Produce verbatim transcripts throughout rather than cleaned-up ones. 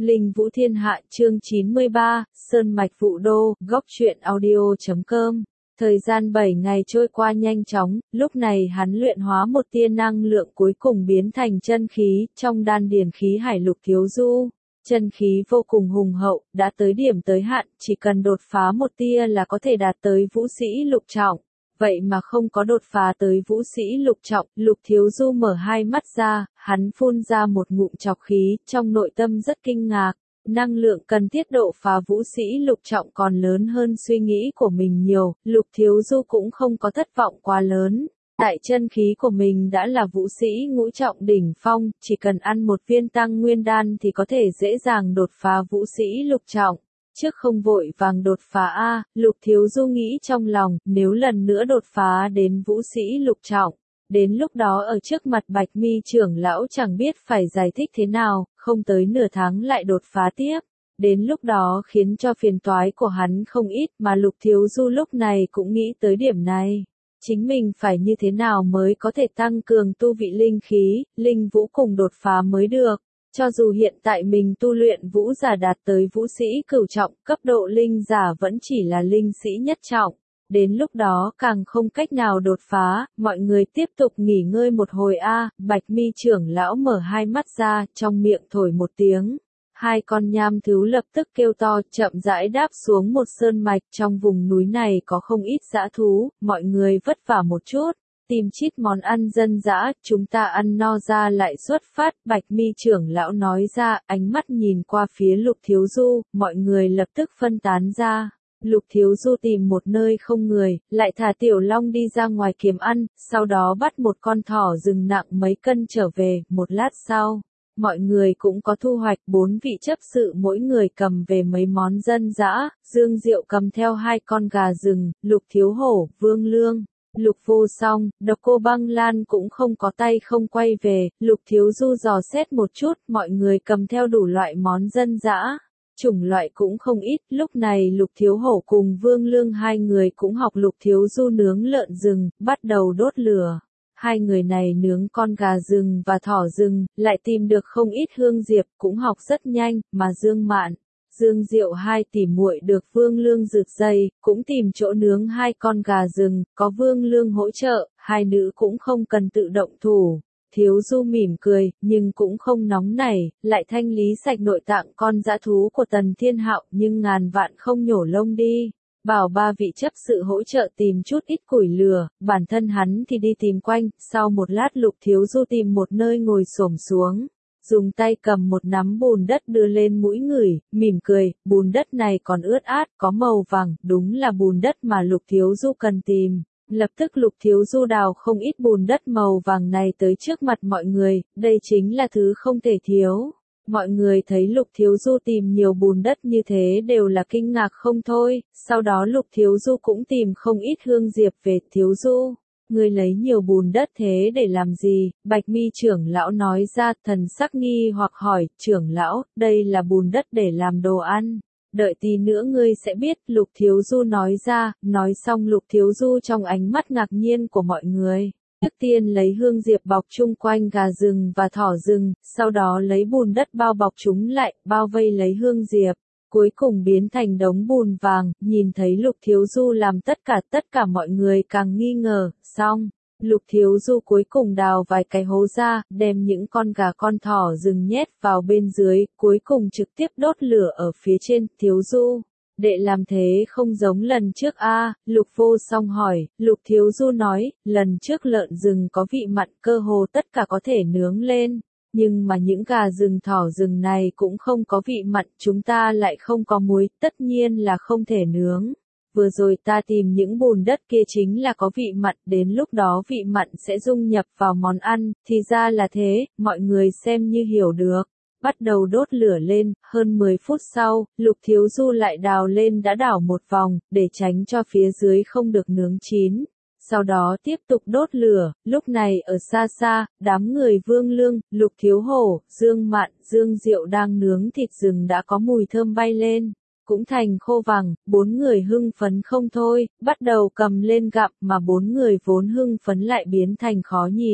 Linh Vũ Thiên Hạ chương chín mươi ba, Sơn Mạch Vũ Đô, góc truyện audio chấm com. Thời gian bảy ngày trôi qua nhanh chóng, lúc này hắn luyện hóa một tia năng lượng cuối cùng biến thành chân khí, trong đan điền khí hải lục thiếu du. Chân khí vô cùng hùng hậu, đã tới điểm tới hạn, chỉ cần đột phá một tia là có thể đạt tới vũ sĩ lục trọng. Vậy mà không có đột phá tới vũ sĩ lục trọng, lục thiếu du mở hai mắt ra, hắn phun ra một ngụm trọc khí, trong nội tâm rất kinh ngạc. Năng lượng cần thiết độ phá vũ sĩ lục trọng còn lớn hơn suy nghĩ của mình nhiều, lục thiếu du cũng không có thất vọng quá lớn. Tại chân khí của mình đã là vũ sĩ ngũ trọng đỉnh phong, chỉ cần ăn một viên tăng nguyên đan thì có thể dễ dàng đột phá vũ sĩ lục trọng. Trước không vội vàng đột phá A, lục thiếu du nghĩ trong lòng, nếu lần nữa đột phá đến vũ sĩ lục trọng. Đến lúc đó ở trước mặt Bạch Mi trưởng lão chẳng biết phải giải thích thế nào, không tới nửa tháng lại đột phá tiếp. Đến lúc đó khiến cho phiền toái của hắn không ít mà lục thiếu du lúc này cũng nghĩ tới điểm này. Chính mình phải như thế nào mới có thể tăng cường tu vị linh khí, linh vũ cùng đột phá mới được. Cho dù hiện tại mình tu luyện vũ giả đạt tới vũ sĩ cửu trọng, cấp độ linh giả vẫn chỉ là linh sĩ nhất trọng. Đến lúc đó càng không cách nào đột phá, mọi người tiếp tục nghỉ ngơi một hồi a. Bạch Mi trưởng lão mở hai mắt ra, trong miệng thổi một tiếng. Hai con nham thú lập tức kêu to, chậm rãi đáp xuống một sơn mạch. Trong vùng núi này có không ít dã thú, mọi người vất vả một chút. Tìm chít món ăn dân dã, chúng ta ăn no ra lại xuất phát. Bạch Mi trưởng lão nói ra, ánh mắt nhìn qua phía lục thiếu du, mọi người lập tức phân tán ra. Lục thiếu du tìm một nơi không người, lại thả tiểu long đi ra ngoài kiếm ăn, sau đó bắt một con thỏ rừng nặng mấy cân trở về. Một lát sau, mọi người cũng có thu hoạch, bốn vị chấp sự mỗi người cầm về mấy món dân dã. Dương Diệu cầm theo hai con gà rừng, Lục Thiếu Hổ, Vương Lương, Lục Vô Song, Độc Cô Băng Lan cũng không có tay không quay về. Lục thiếu du dò xét một chút, mọi người cầm theo đủ loại món dân dã. Chủng loại cũng không ít, lúc này Lục Thiếu Hổ cùng Vương Lương hai người cũng học Lục Thiếu Du nướng lợn rừng, bắt đầu đốt lửa. Hai người này nướng con gà rừng và thỏ rừng, lại tìm được không ít hương diệp, cũng học rất nhanh, mà Dương Mạn, Dương Diệu hai tỷ muội được Vương Lương rượt dây, cũng tìm chỗ nướng hai con gà rừng, có Vương Lương hỗ trợ, hai nữ cũng không cần tự động thủ. Thiếu du mỉm cười, nhưng cũng không nóng nảy, lại thanh lý sạch nội tạng con dã thú của Tần Thiên Hạo, nhưng ngàn vạn không nhổ lông đi. Bảo ba vị chấp sự hỗ trợ tìm chút ít củi lửa, bản thân hắn thì đi tìm quanh. Sau một lát lục thiếu du tìm một nơi ngồi xổm xuống, dùng tay cầm một nắm bùn đất đưa lên mũi ngửi, mỉm cười, bùn đất này còn ướt át, có màu vàng, đúng là bùn đất mà lục thiếu du cần tìm. Lập tức lục thiếu du đào không ít bùn đất màu vàng này tới trước mặt mọi người, đây chính là thứ không thể thiếu. Mọi người thấy lục thiếu du tìm nhiều bùn đất như thế đều là kinh ngạc không thôi, sau đó lục thiếu du cũng tìm không ít hương diệp về. Thiếu du, người lấy nhiều bùn đất thế để làm gì? Bạch Mi trưởng lão nói ra, thần sắc nghi hoặc hỏi, trưởng lão, đây là bùn đất để làm đồ ăn. Đợi tí nữa ngươi sẽ biết, lục thiếu du nói ra. Nói xong lục thiếu du trong ánh mắt ngạc nhiên của mọi người. Trước tiên lấy hương diệp bọc chung quanh gà rừng và thỏ rừng, sau đó lấy bùn đất bao bọc chúng lại, bao vây lấy hương diệp. Cuối cùng biến thành đống bùn vàng, nhìn thấy lục thiếu du làm tất cả tất cả mọi người càng nghi ngờ. Xong, lục thiếu du cuối cùng đào vài cái hố ra, đem những con gà con thỏ rừng nhét vào bên dưới, cuối cùng trực tiếp đốt lửa ở phía trên. Thiếu du, đệ làm thế không giống lần trước a. Lục Vô Song hỏi. Lục thiếu du nói, lần trước lợn rừng có vị mặn, cơ hồ tất cả có thể nướng lên. Nhưng mà những gà rừng thỏ rừng này cũng không có vị mặn, chúng ta lại không có muối, tất nhiên là không thể nướng. Vừa rồi ta tìm những bùn đất kia chính là có vị mặn, đến lúc đó vị mặn sẽ dung nhập vào món ăn, thì ra là thế, mọi người xem như hiểu được. Bắt đầu đốt lửa lên, hơn mười phút sau, lục thiếu du lại đào lên đã đảo một vòng, để tránh cho phía dưới không được nướng chín. Sau đó tiếp tục đốt lửa, lúc này ở xa xa, đám người Vương Lương, Lục Thiếu Hổ, Dương Mạn, Dương Diệu đang nướng thịt rừng đã có mùi thơm bay lên. Cũng thành khô vàng, bốn người hưng phấn không thôi, bắt đầu cầm lên gặm mà bốn người vốn hưng phấn lại biến thành khó nhìn.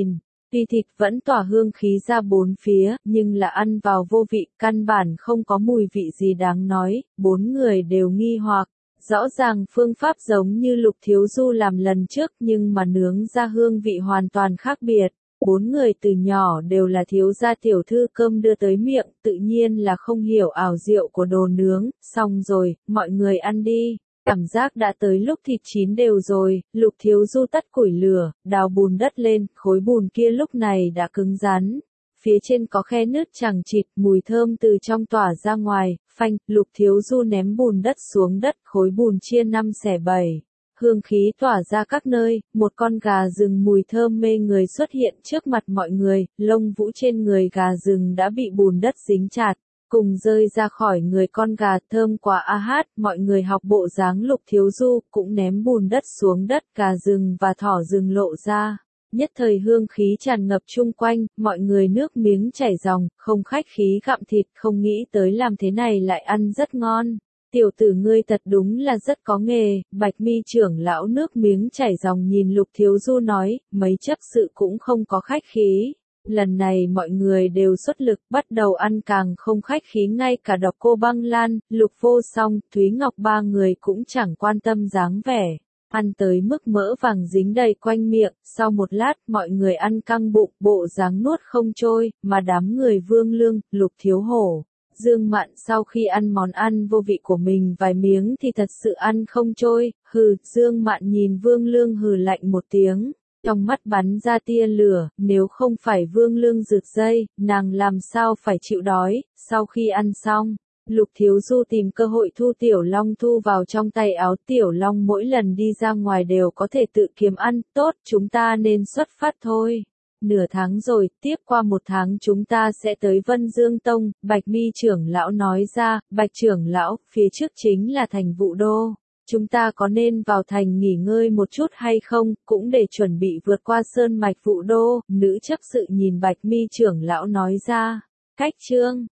Tuy thịt vẫn tỏa hương khí ra bốn phía, nhưng là ăn vào vô vị, căn bản không có mùi vị gì đáng nói, bốn người đều nghi hoặc. Rõ ràng phương pháp giống như Lục Thiếu Du làm lần trước nhưng mà nướng ra hương vị hoàn toàn khác biệt. Bốn người từ nhỏ đều là thiếu gia tiểu thư cơm đưa tới miệng, tự nhiên là không hiểu ảo diệu của đồ nướng, xong rồi, mọi người ăn đi. Cảm giác đã tới lúc thịt chín đều rồi, Lục Thiếu Du tắt củi lửa, đào bùn đất lên, khối bùn kia lúc này đã cứng rắn. Phía trên có khe nứt chằng chịt, mùi thơm từ trong tỏa ra ngoài, phanh, Lục Thiếu Du ném bùn đất xuống đất, khối bùn chia năm xẻ bảy. Hương khí tỏa ra các nơi, một con gà rừng mùi thơm mê người xuất hiện trước mặt mọi người, lông vũ trên người gà rừng đã bị bùn đất dính chặt, cùng rơi ra khỏi người con gà thơm quá a hát, mọi người học bộ dáng Lục Thiếu Du, cũng ném bùn đất xuống đất, gà rừng và thỏ rừng lộ ra. Nhất thời hương khí tràn ngập chung quanh, mọi người nước miếng chảy ròng, không khách khí gặm thịt, không nghĩ tới làm thế này lại ăn rất ngon. Tiểu tử ngươi thật đúng là rất có nghề, Bạch Mi trưởng lão nước miếng chảy ròng nhìn Lục Thiếu Du nói, mấy chấp sự cũng không có khách khí. Lần này mọi người đều xuất lực, bắt đầu ăn càng không khách khí, ngay cả Độc Cô Băng Lan, Lục Vô Song, Thúy Ngọc ba người cũng chẳng quan tâm dáng vẻ. Ăn tới mức mỡ vàng dính đầy quanh miệng, sau một lát mọi người ăn căng bụng, bộ dáng nuốt không trôi, mà đám người Vương Lương, Lục Thiếu Hổ, Dương Mạn sau khi ăn món ăn vô vị của mình vài miếng thì thật sự ăn không trôi, hừ, Dương Mạn nhìn Vương Lương hừ lạnh một tiếng, trong mắt bắn ra tia lửa, nếu không phải Vương Lương rực dây, nàng làm sao phải chịu đói, sau khi ăn xong. Lục Thiếu Du tìm cơ hội thu Tiểu Long thu vào trong tay áo, Tiểu Long mỗi lần đi ra ngoài đều có thể tự kiếm ăn, tốt, chúng ta nên xuất phát thôi. Nửa tháng rồi, tiếp qua một tháng chúng ta sẽ tới Vân Dương Tông, Bạch Mi trưởng lão nói ra, Bạch trưởng lão, phía trước chính là thành Vũ Đô. Chúng ta có nên vào thành nghỉ ngơi một chút hay không, cũng để chuẩn bị vượt qua sơn mạch Vũ Đô, nữ chấp sự nhìn Bạch Mi trưởng lão nói ra. Cách chương